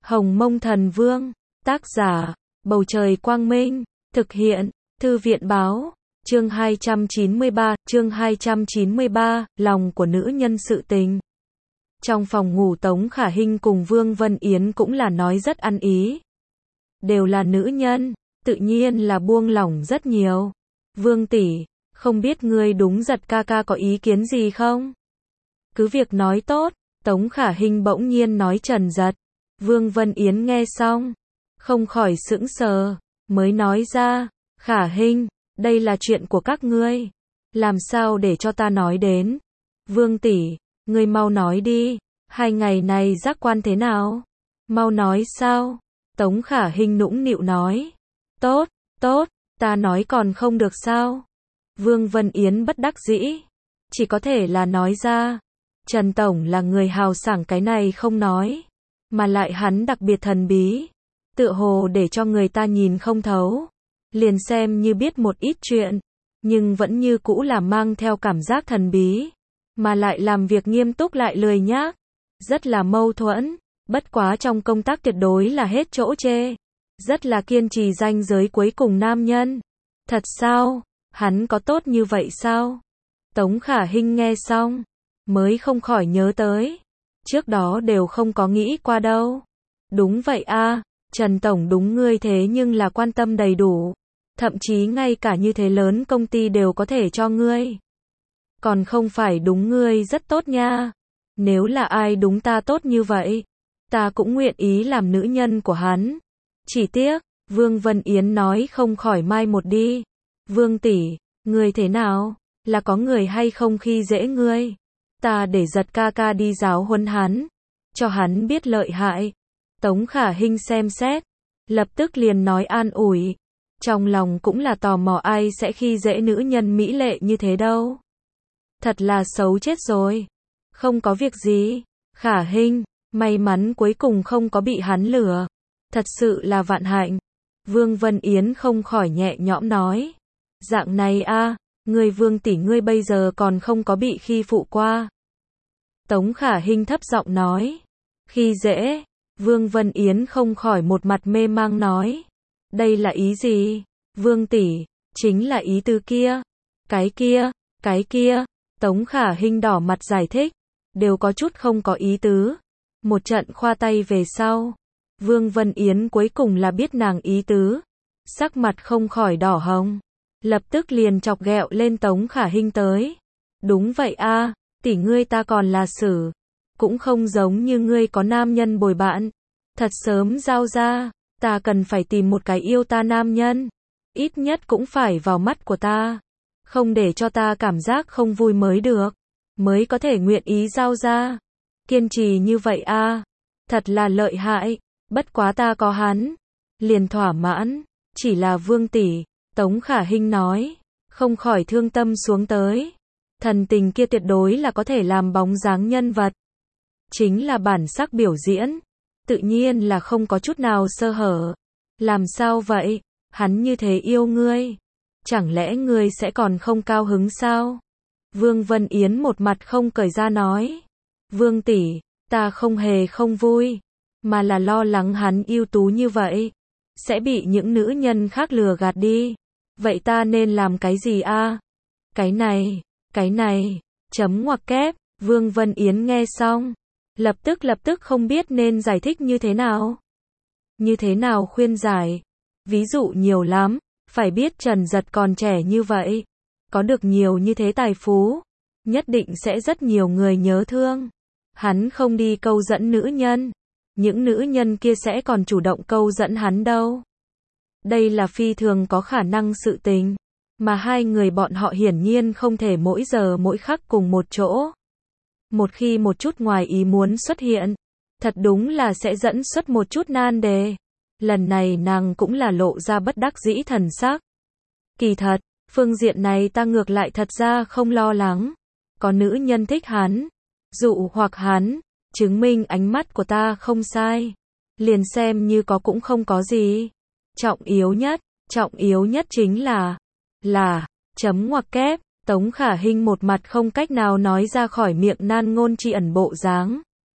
Hồng Mông Thần Vương, tác giả, Bầu Trời Quang Minh, thực hiện, Thư viện Báo, chương 293, lòng của nữ nhân sự tình. Trong phòng ngủ Tống Khả Hinh cùng Vương Vân Yến cũng là nói rất ăn ý. Đều là nữ nhân, tự nhiên là buông lỏng rất nhiều. Vương tỷ, không biết ngươi đúng Giật ca ca có ý kiến gì không? Cứ việc nói tốt, Tống Khả Hinh bỗng nhiên nói Trần Giật. Vương Vân Yến nghe xong, không khỏi sững sờ, mới nói ra, Khả Hinh, đây là chuyện của các ngươi, làm sao để cho ta nói đến? Vương tỷ, ngươi mau nói đi, 2 ngày này giác quan thế nào? Mau nói sao? Tống Khả Hinh nũng nịu nói, tốt, ta nói còn không được sao? Vương Vân Yến bất đắc dĩ, chỉ có thể là nói ra, Trần Tổng là người hào sảng cái này không nói, mà lại hắn đặc biệt thần bí, tựa hồ để cho người ta nhìn không thấu, liền xem như biết một ít chuyện, nhưng vẫn như cũ là mang theo cảm giác thần bí, mà lại làm việc nghiêm túc lại lười nhác, rất là mâu thuẫn, bất quá trong công tác tuyệt đối là hết chỗ chê, rất là kiên trì ranh giới cuối cùng nam nhân. Thật sao? Hắn có tốt như vậy sao? Tống Khả Hinh nghe xong, mới không khỏi nhớ tới, trước đó đều không có nghĩ qua đâu. Đúng vậy a, Trần Tổng đúng ngươi thế nhưng là quan tâm đầy đủ, thậm chí ngay cả như thế lớn công ty đều có thể cho ngươi. Còn không phải đúng ngươi rất tốt nha. Nếu là ai đúng ta tốt như vậy, ta cũng nguyện ý làm nữ nhân của hắn. Chỉ tiếc, Vương Vân Yến nói không khỏi mai một đi. Vương tỷ, ngươi thế nào? Là có người hay không khi dễ ngươi? Ta để Giật ca ca đi giáo huấn hắn, cho hắn biết lợi hại. Tống Khả Hinh xem xét, lập tức liền nói an ủi. Trong lòng cũng là tò mò ai sẽ khi dễ nữ nhân mỹ lệ như thế đâu. Thật là xấu chết rồi. Không có việc gì, Khả Hinh, may mắn cuối cùng không có bị hắn lừa. Thật sự là vạn hạnh. Vương Vân Yến không khỏi nhẹ nhõm nói. Dạng này a, ngươi Vương tỷ ngươi bây giờ còn không có bị khi phụ qua. Tống Khả Hinh thấp giọng nói. Khi dễ, Vương Vân Yến không khỏi một mặt mê mang nói. Đây là ý gì? Vương tỷ, chính là ý tứ kia. Cái kia. Tống Khả Hinh đỏ mặt giải thích. Đều có chút không có ý tứ. Một trận khoa tay về sau. Vương Vân Yến cuối cùng là biết nàng ý tứ. Sắc mặt không khỏi đỏ hồng. Lập tức liền chọc ghẹo lên Tống Khả Hinh tới. Đúng vậy a, tỷ ngươi ta còn là xử. Cũng không giống như ngươi có nam nhân bồi bạn. Thật sớm giao ra, ta cần phải tìm một cái yêu ta nam nhân. Ít nhất cũng phải vào mắt của ta. Không để cho ta cảm giác không vui mới được. Mới có thể nguyện ý giao ra. Kiên trì như vậy a, thật là lợi hại. Bất quá ta có hắn, liền thỏa mãn. Chỉ là Vương tỷ, Tống Khả Hinh nói, không khỏi thương tâm xuống tới. Thần tình kia tuyệt đối là có thể làm bóng dáng nhân vật. Chính là bản sắc biểu diễn, tự nhiên là không có chút nào sơ hở. Làm sao vậy? Hắn như thế yêu ngươi, chẳng lẽ ngươi sẽ còn không cao hứng sao? Vương Vân Yến một mặt không cởi ra nói. Vương tỷ, ta không hề không vui, mà là lo lắng hắn ưu tú như vậy, sẽ bị những nữ nhân khác lừa gạt đi. Vậy ta nên làm cái gì a? Cái này, chấm ngoặc kép. Vương Vân Yến nghe xong, lập tức không biết nên giải thích như thế nào. Như thế nào khuyên giải? Ví dụ nhiều lắm, phải biết Trần Giật còn trẻ như vậy, có được nhiều như thế tài phú, nhất định sẽ rất nhiều người nhớ thương. Hắn không đi câu dẫn nữ nhân, những nữ nhân kia sẽ còn chủ động câu dẫn hắn đâu. Đây là phi thường có khả năng sự tình, mà hai người bọn họ hiển nhiên không thể mỗi giờ mỗi khắc cùng một chỗ. Một khi một chút ngoài ý muốn xuất hiện, thật đúng là sẽ dẫn xuất một chút nan đề. Lần này nàng cũng là lộ ra bất đắc dĩ thần sắc. Kỳ thật, phương diện này ta ngược lại thật ra không lo lắng. Có nữ nhân thích hắn, dụ hoặc hắn, chứng minh ánh mắt của ta không sai. Liền xem như có cũng không có gì. Trọng yếu nhất chính là, chấm ngoặc kép. Tống Khả Hinh một mặt không cách nào nói ra khỏi miệng nan ngôn tri ẩn bộ dáng.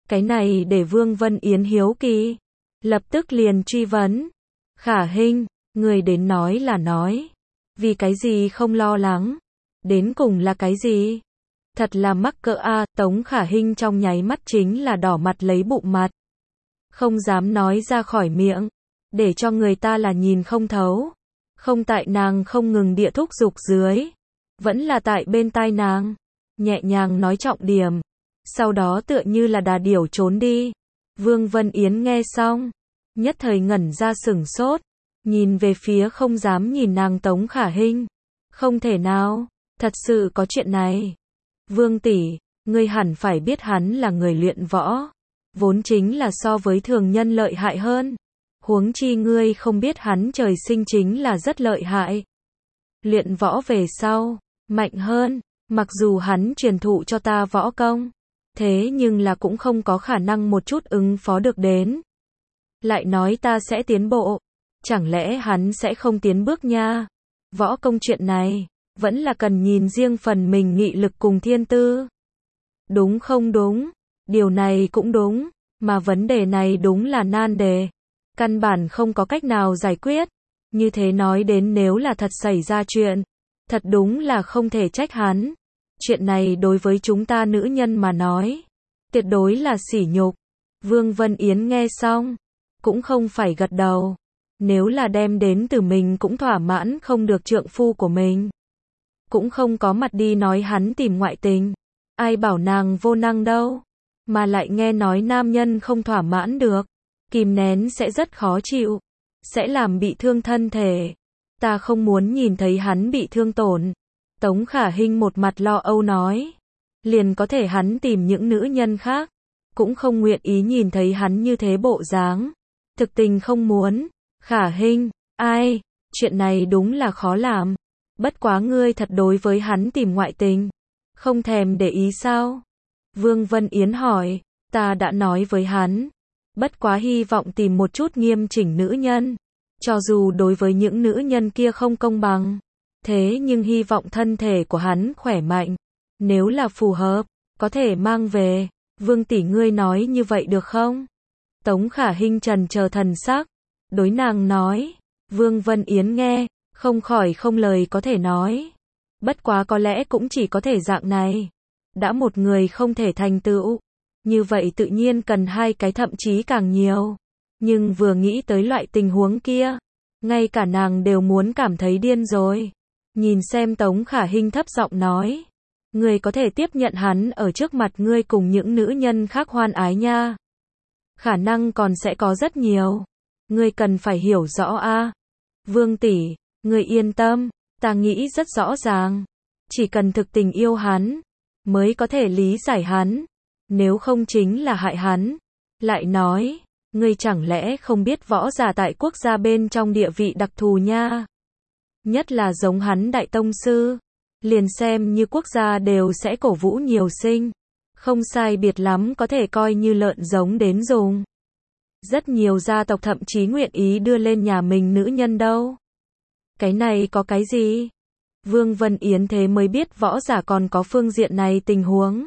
Cái này để Vương Vân Yến hiếu kỳ, lập tức liền truy vấn. Khả Hinh, người đến nói là nói, vì cái gì không lo lắng, đến cùng là cái gì? Thật là mắc cỡ a. Tống Khả Hinh trong nháy mắt chính là đỏ mặt lấy bụng mặt, không dám nói ra khỏi miệng, để cho người ta là nhìn không thấu. Không tại nàng không ngừng địa thúc giục dưới, vẫn là tại bên tai nàng, nhẹ nhàng nói trọng điểm, sau đó tựa như là đà điểu trốn đi. Vương Vân Yến nghe xong, nhất thời ngẩn ra sửng sốt, nhìn về phía không dám nhìn nàng Tống Khả Hinh. Không thể nào, thật sự có chuyện này. Vương tỷ, ngươi hẳn phải biết hắn là người luyện võ, vốn chính là so với thường nhân lợi hại hơn. Huống chi ngươi không biết hắn trời sinh chính là rất lợi hại. Luyện võ về sau, mạnh hơn, mặc dù hắn truyền thụ cho ta võ công, thế nhưng là cũng không có khả năng một chút ứng phó được đến. Lại nói ta sẽ tiến bộ, chẳng lẽ hắn sẽ không tiến bước nha? Võ công chuyện này, vẫn là cần nhìn riêng phần mình nghị lực cùng thiên tư. Đúng không đúng? Điều này cũng đúng, mà vấn đề này đúng là nan đề. Căn bản không có cách nào giải quyết. Như thế nói đến nếu là thật xảy ra chuyện, thật đúng là không thể trách hắn. Chuyện này đối với chúng ta nữ nhân mà nói, tuyệt đối là sỉ nhục. Vương Vân Yến nghe xong, cũng không phải gật đầu. Nếu là đem đến từ mình cũng thỏa mãn không được trượng phu của mình, cũng không có mặt đi nói hắn tìm ngoại tình. Ai bảo nàng vô năng đâu, mà lại nghe nói nam nhân không thỏa mãn được, kìm nén sẽ rất khó chịu, sẽ làm bị thương thân thể. Ta không muốn nhìn thấy hắn bị thương tổn. Tống Khả Hinh một mặt lo âu nói, liền có thể hắn tìm những nữ nhân khác, cũng không nguyện ý nhìn thấy hắn như thế bộ dáng. Thực tình không muốn. Khả Hinh, ai, chuyện này đúng là khó làm. Bất quá ngươi thật đối với hắn tìm ngoại tình, không thèm để ý sao? Vương Vân Yến hỏi, ta đã nói với hắn, bất quá hy vọng tìm một chút nghiêm chỉnh nữ nhân, cho dù đối với những nữ nhân kia không công bằng, thế nhưng hy vọng thân thể của hắn khỏe mạnh, nếu là phù hợp, có thể mang về. Vương tỷ ngươi nói như vậy được không? Tống Khả Hinh trần chờ thần sắc, đối nàng nói. Vương Vân Yến nghe, không khỏi không lời có thể nói. Bất quá có lẽ cũng chỉ có thể dạng này. Đã một người không thể thành tựu, như vậy tự nhiên cần hai cái thậm chí càng nhiều. Nhưng vừa nghĩ tới loại tình huống kia, ngay cả nàng đều muốn cảm thấy điên rồi. Nhìn xem Tống Khả Hinh thấp giọng nói, ngươi có thể tiếp nhận hắn ở trước mặt ngươi cùng những nữ nhân khác hoan ái nha. Khả năng còn sẽ có rất nhiều. Ngươi cần phải hiểu rõ a. Vương tỷ, ngươi yên tâm, ta nghĩ rất rõ ràng. Chỉ cần thực tình yêu hắn, mới có thể lý giải hắn. Nếu không chính là hại hắn. Lại nói, ngươi chẳng lẽ không biết võ giả tại quốc gia bên trong địa vị đặc thù nha. Nhất là giống hắn đại tông sư, liền xem như quốc gia đều sẽ cổ vũ nhiều sinh. Không sai biệt lắm có thể coi như lợn giống đến dùng. Rất nhiều gia tộc thậm chí nguyện ý đưa lên nhà mình nữ nhân đâu. Cái này có cái gì? Vương Vân Yến thế mới biết võ giả còn có phương diện này tình huống.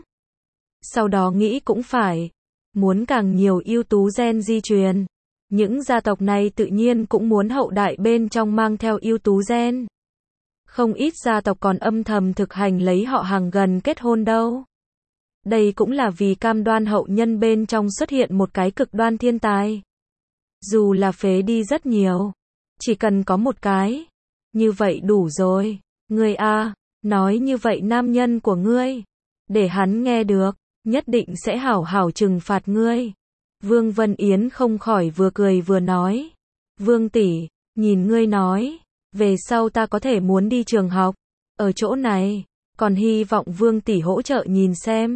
Sau đó nghĩ cũng phải, muốn càng nhiều ưu tú gen di truyền. Những gia tộc này tự nhiên cũng muốn hậu đại bên trong mang theo ưu tú gen. Không ít gia tộc còn âm thầm thực hành lấy họ hàng gần kết hôn đâu. Đây cũng là vì cam đoan hậu nhân bên trong xuất hiện một cái cực đoan thiên tài. Dù là phế đi rất nhiều, chỉ cần có một cái, như vậy đủ rồi. Ngươi a, nói như vậy nam nhân của ngươi, để hắn nghe được, nhất định sẽ hảo hảo trừng phạt ngươi. Vương Vân Yến không khỏi vừa cười vừa nói, Vương tỷ, nhìn ngươi nói, về sau ta có thể muốn đi trường học, ở chỗ này, còn hy vọng Vương tỷ hỗ trợ nhìn xem.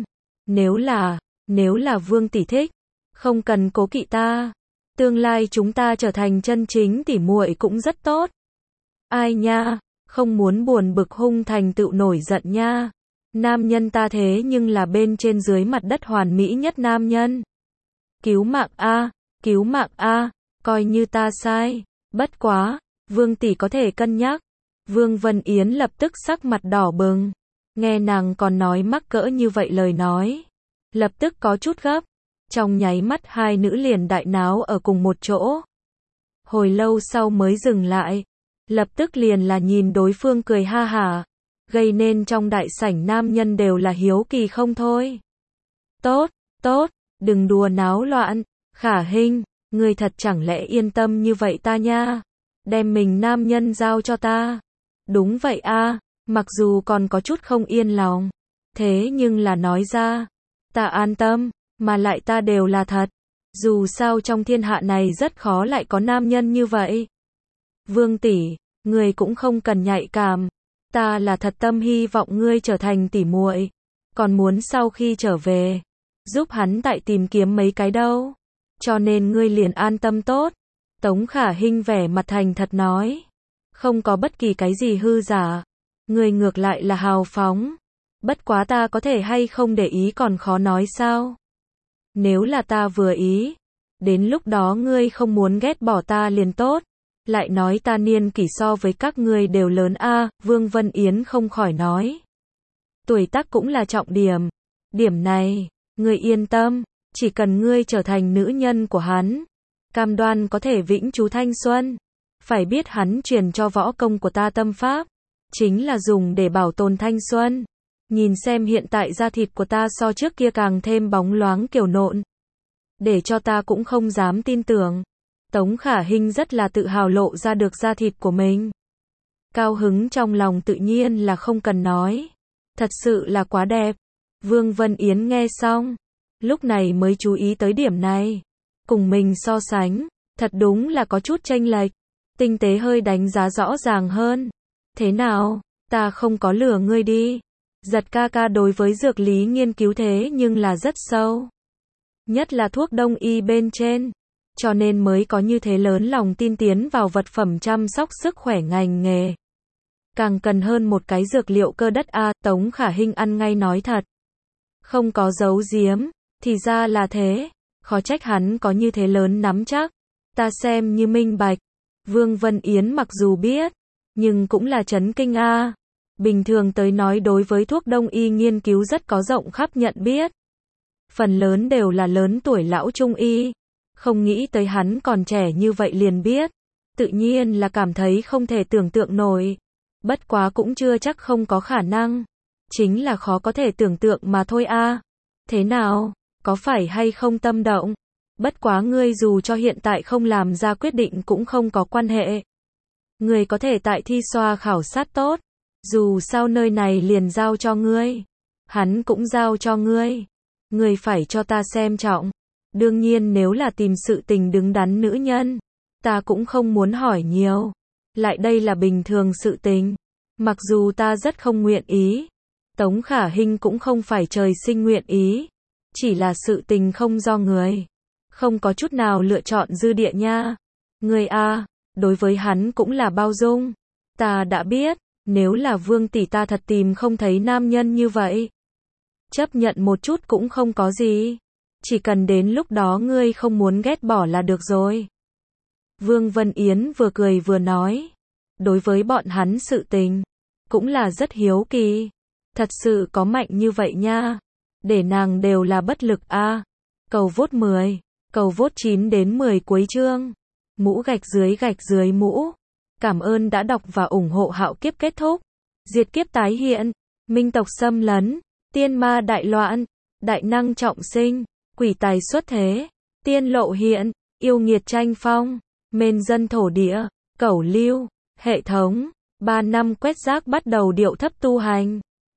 Nếu là Vương tỷ thích, không cần cố kỵ ta, tương lai chúng ta trở thành chân chính tỷ muội cũng rất tốt. Ai nha, không muốn buồn bực hung thành tựu nổi giận nha. Nam nhân ta thế nhưng là bên trên dưới mặt đất hoàn mỹ nhất nam nhân. Cứu mạng a, coi như ta sai, bất quá, Vương tỷ có thể cân nhắc. Vương Vân Yến lập tức sắc mặt đỏ bừng, nghe nàng còn nói mắc cỡ như vậy lời nói, lập tức có chút gấp. Trong nháy mắt hai nữ liền đại náo ở cùng một chỗ. Hồi lâu sau mới dừng lại. Lập tức liền là nhìn đối phương cười ha hả. Gây nên trong đại sảnh nam nhân đều là hiếu kỳ không thôi. Tốt, tốt, đừng đùa náo loạn. Khả Hinh, ngươi thật chẳng lẽ yên tâm như vậy ta nha. Đem mình nam nhân giao cho ta. Đúng vậy a, mặc dù còn có chút không yên lòng. Thế nhưng là nói ra. Ta an tâm, mà lại ta đều là thật. Dù sao trong thiên hạ này rất khó lại có nam nhân như vậy. Vương tỷ, ngươi cũng không cần nhạy cảm. Ta là thật tâm hy vọng ngươi trở thành tỷ muội. Còn muốn sau khi trở về, giúp hắn tại tìm kiếm mấy cái đâu. Cho nên ngươi liền an tâm tốt. Tống Khả Hinh vẻ mặt thành thật nói. Không có bất kỳ cái gì hư giả. Ngươi ngược lại là hào phóng. Bất quá ta có thể hay không để ý còn khó nói sao. Nếu là ta vừa ý, đến lúc đó ngươi không muốn ghét bỏ ta liền tốt. Lại nói ta niên kỷ so với các ngươi đều lớn a, Vương Vân Yến không khỏi nói. Tuổi tác cũng là trọng điểm. Điểm này, ngươi yên tâm, chỉ cần ngươi trở thành nữ nhân của hắn, cam đoan có thể vĩnh trú thanh xuân. Phải biết hắn truyền cho võ công của ta tâm pháp, chính là dùng để bảo tồn thanh xuân. Nhìn xem hiện tại da thịt của ta so trước kia càng thêm bóng loáng kiều nộn. Để cho ta cũng không dám tin tưởng. Tống Khả Hinh rất là tự hào lộ ra được da thịt của mình. Cao hứng trong lòng tự nhiên là không cần nói. Thật sự là quá đẹp. Vương Vân Yến nghe xong, lúc này mới chú ý tới điểm này. Cùng mình so sánh, thật đúng là có chút chênh lệch. Tinh tế hơi đánh giá rõ ràng hơn. Thế nào, ta không có lừa ngươi đi. Giật ca ca đối với dược lý nghiên cứu thế nhưng là rất sâu. Nhất là thuốc đông y bên trên. Cho nên mới có như thế lớn lòng tin tiến vào vật phẩm chăm sóc sức khỏe ngành nghề. Càng cần hơn một cái dược liệu cơ đất a, Tống Khả Hinh ăn ngay nói thật. Không có giấu giếm, thì ra là thế. Khó trách hắn có như thế lớn nắm chắc. Ta xem như minh bạch. Vương Vân Yến mặc dù biết, nhưng cũng là chấn kinh a. Bình thường tới nói đối với thuốc đông y nghiên cứu rất có rộng khắp nhận biết. Phần lớn đều là lớn tuổi lão trung y. Không nghĩ tới hắn còn trẻ như vậy liền biết. Tự nhiên là cảm thấy không thể tưởng tượng nổi. Bất quá cũng chưa chắc không có khả năng. Chính là khó có thể tưởng tượng mà thôi a. Thế nào, có phải hay không tâm động? Bất quá ngươi dù cho hiện tại không làm ra quyết định cũng không có quan hệ. Ngươi có thể tại thi xoa khảo sát tốt. Dù sao nơi này liền giao cho ngươi. Hắn cũng giao cho ngươi. Ngươi phải cho ta xem trọng. Đương nhiên nếu là tìm sự tình đứng đắn nữ nhân, ta cũng không muốn hỏi nhiều. Lại đây là bình thường sự tình. Mặc dù ta rất không nguyện ý. Tống Khả Hinh cũng không phải trời sinh nguyện ý. Chỉ là sự tình không do người. Không có chút nào lựa chọn dư địa nha. Người a, đối với hắn cũng là bao dung. Ta đã biết, nếu là Vương tỷ ta thật tìm không thấy nam nhân như vậy. Chấp nhận một chút cũng không có gì. Chỉ cần đến lúc đó ngươi không muốn ghét bỏ là được rồi. Vương Vân Yến vừa cười vừa nói. Đối với bọn hắn sự tình, cũng là rất hiếu kỳ. Thật sự có mạnh như vậy nha. Để nàng đều là bất lực a. Cầu vote 10, cầu vote 9 đến 10 cuối chương. Mũ gạch dưới mũ. Cảm ơn đã đọc và ủng hộ Hạo Kiếp kết thúc. Diệt kiếp tái hiện. Minh tộc xâm lấn. Tiên ma đại loạn. Đại năng trọng sinh. Quỷ tài xuất thế. Tiên lộ hiện. Yêu nghiệt tranh phong. Mên dân thổ địa. Cẩu lưu. Hệ thống. 3 năm quét rác bắt đầu điệu thấp tu hành.